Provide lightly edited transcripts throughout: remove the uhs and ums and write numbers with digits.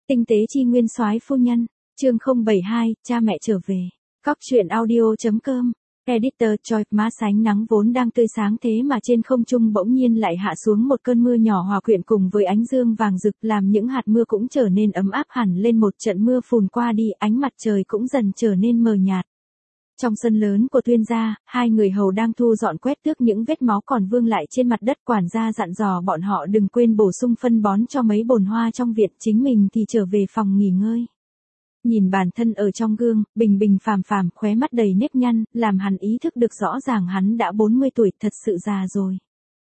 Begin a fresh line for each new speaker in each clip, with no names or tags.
Tinh tế chi nguyên soái phu nhân, chương 072, cha mẹ trở về. Cóc truyện audio.com. Editor Choi, má sánh nắng vốn đang tươi sáng thế mà trên không trung bỗng nhiên lại hạ xuống một cơn mưa nhỏ hòa quyện cùng với ánh dương vàng rực làm những hạt mưa cũng trở nên ấm áp hẳn lên, một trận mưa phùn qua đi, ánh mặt trời cũng dần trở nên mờ nhạt. Trong sân lớn của Tuyên gia, hai người hầu đang thu dọn quét tước những vết máu còn vương lại trên mặt đất. Quản gia dặn dò bọn họ đừng quên bổ sung phân bón cho mấy bồn hoa trong viện, chính mình thì trở về phòng nghỉ ngơi. Nhìn bản thân ở trong gương, bình bình phàm phàm, khóe mắt đầy nếp nhăn, làm hắn ý thức được rõ ràng hắn đã 40 tuổi, thật sự già rồi.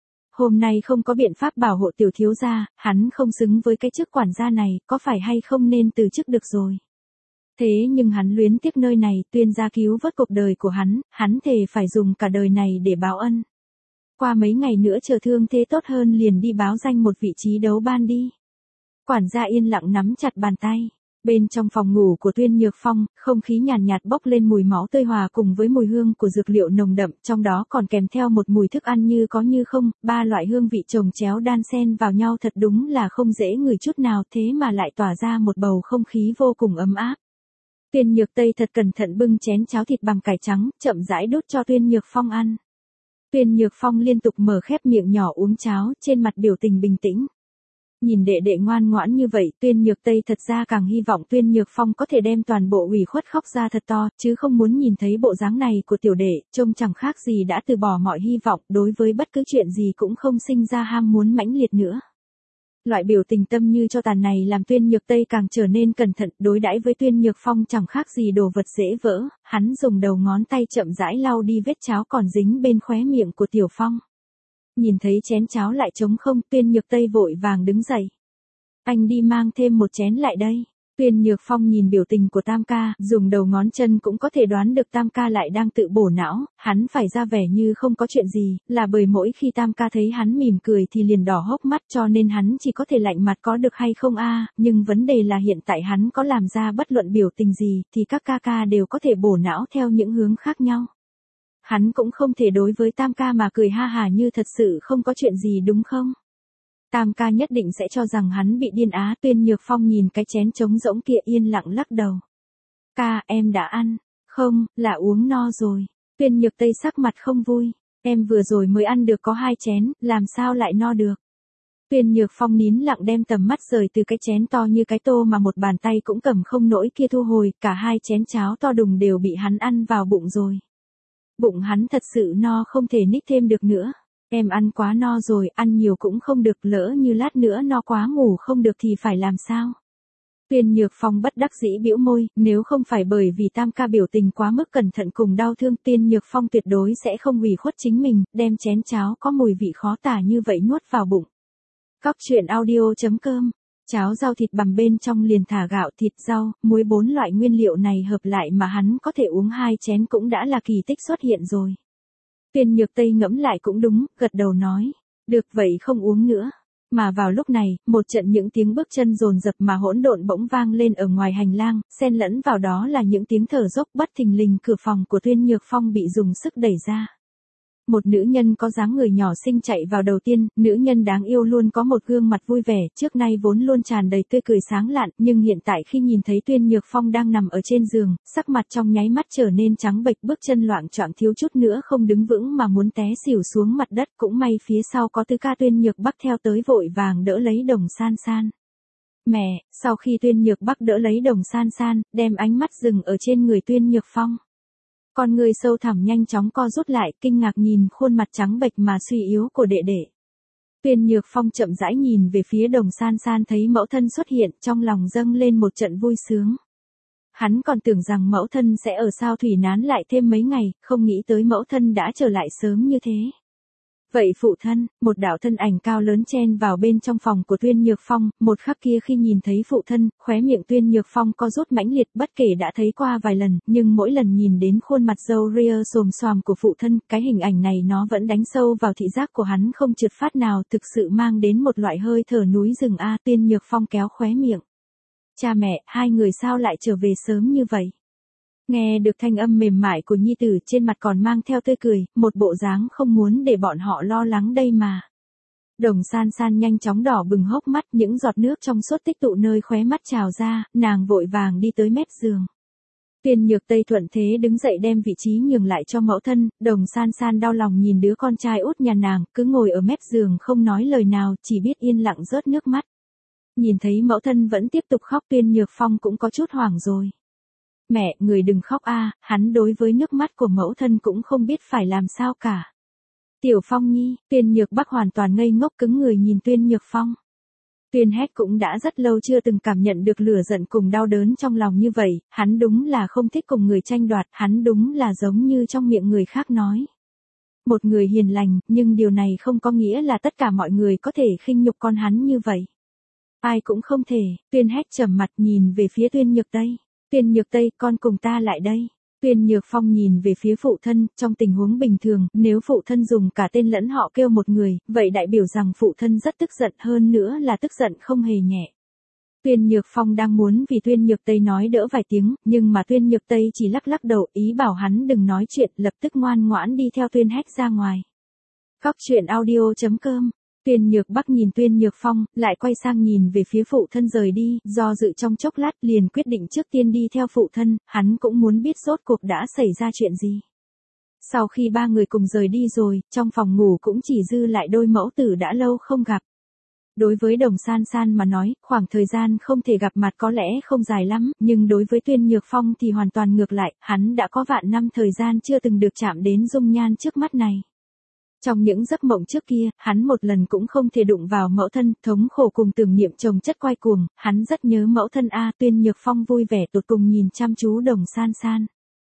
Hôm nay không có biện pháp bảo hộ tiểu thiếu gia, hắn không xứng với cái chức quản gia này, có phải hay không nên từ chức được rồi. Thế nhưng hắn luyến tiếc nơi này, Tuyên gia cứu vớt cuộc đời của hắn thề phải dùng cả đời này để báo ân. Qua mấy ngày nữa chờ thương thế tốt hơn liền đi báo danh một vị trí đấu ban đi. Quản gia yên lặng nắm chặt bàn tay. Bên trong phòng ngủ của Tuyên Nhược Phong, không khí nhàn nhạt bốc lên mùi máu tươi hòa cùng với mùi hương của dược liệu nồng đậm, trong đó còn kèm theo một mùi thức ăn như có như không, ba loại hương vị chồng chéo đan xen vào nhau thật đúng là không dễ ngửi chút nào, thế mà lại tỏa ra một bầu không khí vô cùng ấm áp. Tuyên Nhược Tây thật cẩn thận bưng chén cháo thịt bằng cải trắng, chậm rãi đút cho Tuyên Nhược Phong ăn. Tuyên Nhược Phong liên tục mở khép miệng nhỏ uống cháo, trên mặt biểu tình bình tĩnh. Nhìn đệ đệ ngoan ngoãn như vậy, Tuyên Nhược Tây thật ra càng hy vọng Tuyên Nhược Phong có thể đem toàn bộ ủy khuất khóc ra thật to, chứ không muốn nhìn thấy bộ dáng này của tiểu đệ, trông chẳng khác gì đã từ bỏ mọi hy vọng, đối với bất cứ chuyện gì cũng không sinh ra ham muốn mãnh liệt nữa. Loại biểu tình tâm như cho tàn này làm Tuyên Nhược Tây càng trở nên cẩn thận, đối đãi với Tuyên Nhược Phong chẳng khác gì đồ vật dễ vỡ, hắn dùng đầu ngón tay chậm rãi lau đi vết cháo còn dính bên khóe miệng của Tiểu Phong. Nhìn thấy chén cháo lại trống không, Tuyên Nhược Tây vội vàng đứng dậy. Anh đi mang thêm một chén lại đây. Tuyên Nhược Phong nhìn biểu tình của Tam ca, dùng đầu ngón chân cũng có thể đoán được Tam ca lại đang tự bổ não, hắn phải ra vẻ như không có chuyện gì, là bởi mỗi khi Tam ca thấy hắn mỉm cười thì liền đỏ hốc mắt, cho nên hắn chỉ có thể lạnh mặt có được hay không a, nhưng vấn đề là hiện tại hắn có làm ra bất luận biểu tình gì thì các ca ca đều có thể bổ não theo những hướng khác nhau. Hắn cũng không thể đối với Tam ca mà cười ha hà như thật sự không có chuyện gì đúng không? Tam ca nhất định sẽ cho rằng hắn bị điên á. Tuyên Nhược Phong nhìn cái chén trống rỗng kia yên lặng lắc đầu. Ca, em đã ăn. Không, là uống no rồi. Tuyên Nhược Tây sắc mặt không vui. Em vừa rồi mới ăn được có 2 chén, làm sao lại no được. Tuyên Nhược Phong nín lặng đem tầm mắt rời từ cái chén to như cái tô mà một bàn tay cũng cầm không nổi kia thu hồi, cả 2 chén cháo to đùng đều bị hắn ăn vào bụng rồi. Bụng hắn thật sự no không thể ních thêm được nữa. Em ăn quá no rồi, ăn nhiều cũng không được, lỡ như lát nữa no quá ngủ không được thì phải làm sao? Tuyên Nhược Phong bất đắc dĩ bĩu môi, nếu không phải bởi vì Tam ca biểu tình quá mức cẩn thận cùng đau thương, Tuyên Nhược Phong tuyệt đối sẽ không ủy khuất chính mình, đem chén cháo có mùi vị khó tả như vậy nuốt vào bụng. Cóc truyện audio.com. Cháo rau thịt bằm bên trong liền thả gạo, thịt, rau, muối, 4 loại nguyên liệu này hợp lại mà hắn có thể uống 2 chén cũng đã là kỳ tích xuất hiện rồi. Tuyên Nhược Tây ngẫm lại cũng đúng, gật đầu nói, được vậy không uống nữa. Mà vào lúc này, một trận những tiếng bước chân dồn dập mà hỗn độn bỗng vang lên ở ngoài hành lang, xen lẫn vào đó là những tiếng thở dốc, bất thình lình cửa phòng của Tuyên Nhược Phong bị dùng sức đẩy ra. Một nữ nhân có dáng người nhỏ xinh chạy vào đầu tiên, nữ nhân đáng yêu luôn có một gương mặt vui vẻ, trước nay vốn luôn tràn đầy tươi cười sáng lạn, nhưng hiện tại khi nhìn thấy Tuyên Nhược Phong đang nằm ở trên giường, sắc mặt trong nháy mắt trở nên trắng bệch, bước chân loạng choạng thiếu chút nữa không đứng vững mà muốn té xỉu xuống mặt đất, cũng may phía sau có Tứ ca Tuyên Nhược Bắc theo tới vội vàng đỡ lấy Đồng San San. Mẹ, sau khi Tuyên Nhược Bắc đỡ lấy Đồng San San, đem ánh mắt dừng ở trên người Tuyên Nhược Phong. Con người sâu thẳm nhanh chóng co rút lại, kinh ngạc nhìn khuôn mặt trắng bệch mà suy yếu của đệ đệ. Tuyên Nhược Phong chậm rãi nhìn về phía Đồng San San, thấy mẫu thân xuất hiện, trong lòng dâng lên một trận vui sướng. Hắn còn tưởng rằng mẫu thân sẽ ở Sao Thủy nán lại thêm mấy ngày, không nghĩ tới mẫu thân đã trở lại sớm như thế. Vậy phụ thân, một đạo thân ảnh cao lớn chen vào bên trong phòng của Tuyên Nhược Phong, một khắc kia khi nhìn thấy phụ thân, khóe miệng Tuyên Nhược Phong co rút mãnh liệt, bất kể đã thấy qua vài lần, nhưng mỗi lần nhìn đến khuôn mặt râu ria xồm xoàm của phụ thân, cái hình ảnh này nó vẫn đánh sâu vào thị giác của hắn không trượt phát nào, thực sự mang đến một loại hơi thở núi rừng a. Tuyên Nhược Phong kéo khóe miệng. Cha mẹ, hai người sao lại trở về sớm như vậy? Nghe được thanh âm mềm mại của nhi tử, trên mặt còn mang theo tươi cười, một bộ dáng không muốn để bọn họ lo lắng đây mà. Đồng San San nhanh chóng đỏ bừng hốc mắt, những giọt nước trong suốt tích tụ nơi khóe mắt trào ra, nàng vội vàng đi tới mép giường. Tuyên Nhược Tây thuận thế đứng dậy đem vị trí nhường lại cho mẫu thân, Đồng San San đau lòng nhìn đứa con trai út nhà nàng, cứ ngồi ở mép giường không nói lời nào, chỉ biết yên lặng rớt nước mắt. Nhìn thấy mẫu thân vẫn tiếp tục khóc, Tuyên Nhược Phong cũng có chút hoảng rồi. Mẹ, người đừng khóc a, hắn đối với nước mắt của mẫu thân cũng không biết phải làm sao cả. Tiểu Phong nhi, Tuyên Nhược Bắc hoàn toàn ngây ngốc cứng người nhìn Tuyên Nhược Phong. Tuyên Hét cũng đã rất lâu chưa từng cảm nhận được lửa giận cùng đau đớn trong lòng như vậy, hắn đúng là không thích cùng người tranh đoạt, hắn đúng là giống như trong miệng người khác nói. Một người hiền lành, nhưng điều này không có nghĩa là tất cả mọi người có thể khinh nhục con hắn như vậy. Ai cũng không thể, Tuyên Hét trầm mặt nhìn về phía Tuyên Nhược Tây. Tuyên Nhược Tây, con cùng ta lại đây. Tuyên Nhược Phong nhìn về phía phụ thân, trong tình huống bình thường, nếu phụ thân dùng cả tên lẫn họ kêu một người, vậy đại biểu rằng phụ thân rất tức giận, hơn nữa là tức giận không hề nhẹ. Tuyên Nhược Phong đang muốn vì Tuyên Nhược Tây nói đỡ vài tiếng, nhưng mà Tuyên Nhược Tây chỉ lắc lắc đầu, ý bảo hắn đừng nói chuyện, lập tức ngoan ngoãn đi theo Tuyên Hét ra ngoài. Cóc truyện audio.com. Tuyên Nhược Bắc nhìn Tuyên Nhược Phong, lại quay sang nhìn về phía phụ thân rời đi, do dự trong chốc lát liền quyết định trước tiên đi theo phụ thân, hắn cũng muốn biết rốt cuộc đã xảy ra chuyện gì. Sau khi ba người cùng rời đi rồi, trong phòng ngủ cũng chỉ dư lại đôi mẫu tử đã lâu không gặp. Đối với Đồng San San mà nói, khoảng thời gian không thể gặp mặt có lẽ không dài lắm, nhưng đối với Tuyên Nhược Phong thì hoàn toàn ngược lại, hắn đã có vạn năm thời gian chưa từng được chạm đến dung nhan trước mắt này. Trong những giấc mộng trước kia, hắn một lần cũng không thể đụng vào mẫu thân, thống khổ cùng tưởng niệm chồng chất quay cuồng, hắn rất nhớ mẫu thân a. Tuyên Nhược Phong vui vẻ tột cùng nhìn chăm chú Đồng San San.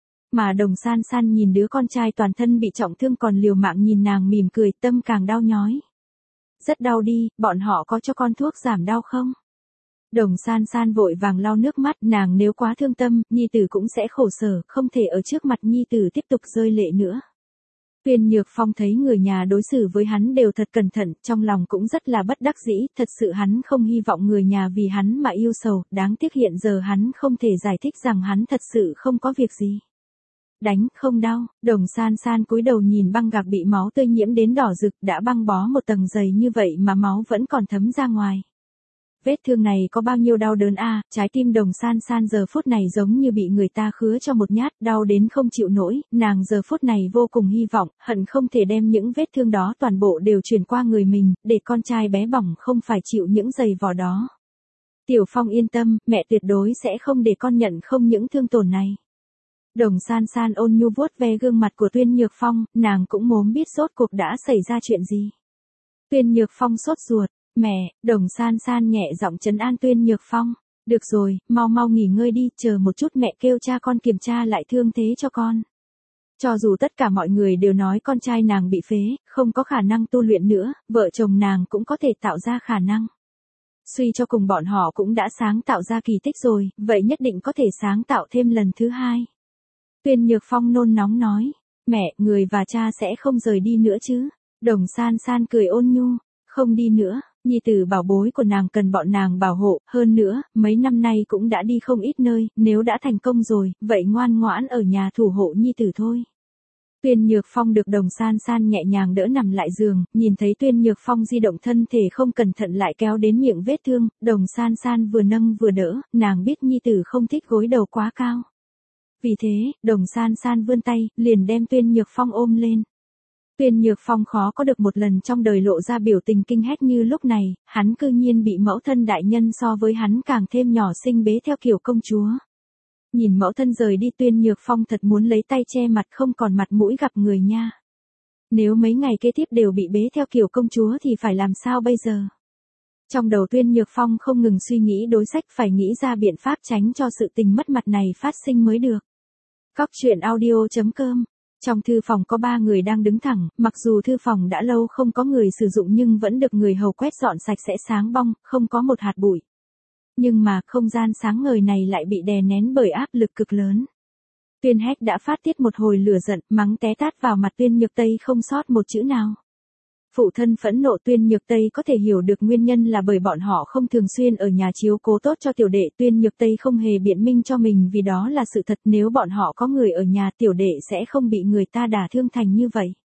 Mà Đồng San San nhìn đứa con trai toàn thân bị trọng thương còn liều mạng nhìn nàng mỉm cười, tâm càng đau nhói. Rất đau đi, bọn họ có cho con thuốc giảm đau không? Đồng San San vội vàng lau nước mắt, nàng nếu quá thương tâm, nhi tử cũng sẽ khổ sở, không thể ở trước mặt nhi tử tiếp tục rơi lệ nữa. Tuyên Nhược Phong thấy người nhà đối xử với hắn đều thật cẩn thận, trong lòng cũng rất là bất đắc dĩ, thật sự hắn không hy vọng người nhà vì hắn mà yêu sầu, đáng tiếc hiện giờ hắn không thể giải thích rằng hắn thật sự không có việc gì. Đánh, không đau, Đồng San San cúi đầu nhìn băng gạc bị máu tươi nhiễm đến đỏ rực, đã băng bó một tầng dày như vậy mà máu vẫn còn thấm ra ngoài. Vết thương này có bao nhiêu đau đớn a, trái tim Đồng San San giờ phút này giống như bị người ta khứa cho một nhát, đau đến không chịu nổi, nàng giờ phút này vô cùng hy vọng, hận không thể đem những vết thương đó toàn bộ đều truyền qua người mình, để con trai bé bỏng không phải chịu những giày vò đó. Tiểu Phong yên tâm, mẹ tuyệt đối sẽ không để con nhận không những thương tổn này. Đồng San San ôn nhu vuốt ve gương mặt của Tuyên Nhược Phong, nàng cũng muốn biết rốt cuộc đã xảy ra chuyện gì. Tuyên Nhược Phong sốt ruột. Mẹ, Đồng San San nhẹ giọng trấn an Tuyên Nhược Phong. Được rồi, mau mau nghỉ ngơi đi, chờ một chút mẹ kêu cha con kiểm tra lại thương thế cho con. Cho dù tất cả mọi người đều nói con trai nàng bị phế, không có khả năng tu luyện nữa, vợ chồng nàng cũng có thể tạo ra khả năng. Suy cho cùng bọn họ cũng đã sáng tạo ra kỳ tích rồi, vậy nhất định có thể sáng tạo thêm lần thứ hai. Tuyên Nhược Phong nôn nóng nói, mẹ, người và cha sẽ không rời đi nữa chứ. Đồng San San cười ôn nhu, không đi nữa. Nhi tử bảo bối của nàng cần bọn nàng bảo hộ, hơn nữa, mấy năm nay cũng đã đi không ít nơi, nếu đã thành công rồi, vậy ngoan ngoãn ở nhà thủ hộ nhi tử thôi. Tuyên Nhược Phong được Đồng San San nhẹ nhàng đỡ nằm lại giường, nhìn thấy Tuyên Nhược Phong di động thân thể không cẩn thận lại kéo đến miệng vết thương, Đồng San San vừa nâng vừa đỡ, nàng biết nhi tử không thích gối đầu quá cao. Vì thế, Đồng San San vươn tay, liền đem Tuyên Nhược Phong ôm lên. Tuyên Nhược Phong khó có được một lần trong đời lộ ra biểu tình kinh hét như lúc này, hắn cư nhiên bị mẫu thân đại nhân so với hắn càng thêm nhỏ xinh bế theo kiểu công chúa. Nhìn mẫu thân rời đi Tuyên Nhược Phong thật muốn lấy tay che mặt không còn mặt mũi gặp người nha. Nếu mấy ngày kế tiếp đều bị bế theo kiểu công chúa thì phải làm sao bây giờ? Trong đầu Tuyên Nhược Phong không ngừng suy nghĩ đối sách phải nghĩ ra biện pháp tránh cho sự tình mất mặt này phát sinh mới được. Cóc truyện audio.com. Trong thư phòng có 3 người đang đứng thẳng, mặc dù thư phòng đã lâu không có người sử dụng nhưng vẫn được người hầu quét dọn sạch sẽ sáng bong, không có một hạt bụi. Nhưng mà không gian sáng ngời này lại bị đè nén bởi áp lực cực lớn. Tuyên Hét đã phát tiết một hồi lửa giận, mắng té tát vào mặt Tuyên Nhược Tây không sót một chữ nào. Phụ thân phẫn nộ Tuyên Nhược Tây có thể hiểu được nguyên nhân là bởi bọn họ không thường xuyên ở nhà chiếu cố tốt cho tiểu đệ. Tuyên Nhược Tây không hề biện minh cho mình vì đó là sự thật, nếu bọn họ có người ở nhà tiểu đệ sẽ không bị người ta đả thương thành như vậy.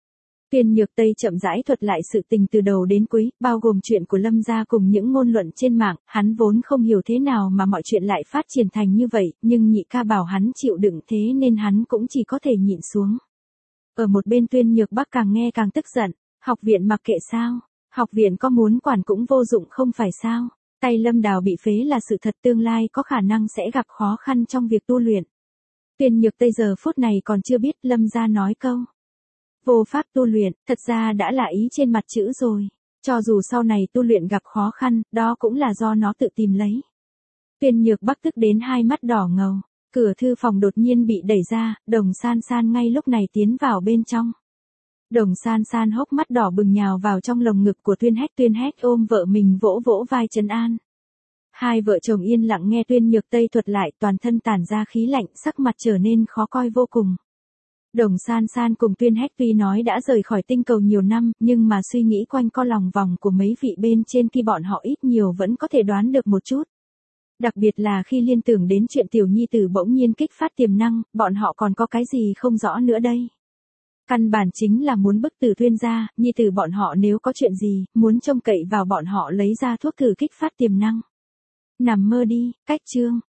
Tuyên Nhược Tây chậm rãi thuật lại sự tình từ đầu đến cuối, bao gồm chuyện của Lâm gia cùng những ngôn luận trên mạng, hắn vốn không hiểu thế nào mà mọi chuyện lại phát triển thành như vậy, nhưng nhị ca bảo hắn chịu đựng thế nên hắn cũng chỉ có thể nhịn xuống. Ở một bên Tuyên Nhược Bắc càng nghe càng tức giận, học viện mặc kệ sao, học viện có muốn quản cũng vô dụng không phải sao, tay Lâm Đào bị phế là sự thật, tương lai có khả năng sẽ gặp khó khăn trong việc tu luyện. Tuyên Nhược Tây giờ phút này còn chưa biết Lâm gia nói câu vô pháp tu luyện, thật ra đã là ý trên mặt chữ rồi. Cho dù sau này tu luyện gặp khó khăn, đó cũng là do nó tự tìm lấy. Tuyên Nhược Bắc tức đến hai mắt đỏ ngầu. Cửa thư phòng đột nhiên bị đẩy ra, Đồng San San ngay lúc này tiến vào bên trong. Đồng San San hốc mắt đỏ bừng nhào vào trong lồng ngực của Tuyên Hách ôm vợ mình vỗ vỗ vai trấn an. Hai vợ chồng yên lặng nghe Tuyên Nhược Tây thuật lại, toàn thân tản ra khí lạnh, sắc mặt trở nên khó coi vô cùng. Đồng San San cùng Tuyên Hách tuy nói đã rời khỏi tinh cầu nhiều năm, nhưng mà suy nghĩ quanh co lòng vòng của mấy vị bên trên khi bọn họ ít nhiều vẫn có thể đoán được một chút. Đặc biệt là khi liên tưởng đến chuyện tiểu nhi tử bỗng nhiên kích phát tiềm năng, bọn họ còn có cái gì không rõ nữa đây. Căn bản chính là muốn bức tử Tuyên ra, nhi tử bọn họ nếu có chuyện gì, muốn trông cậy vào bọn họ lấy ra thuốc thử kích phát tiềm năng. Nằm mơ đi, cách chương.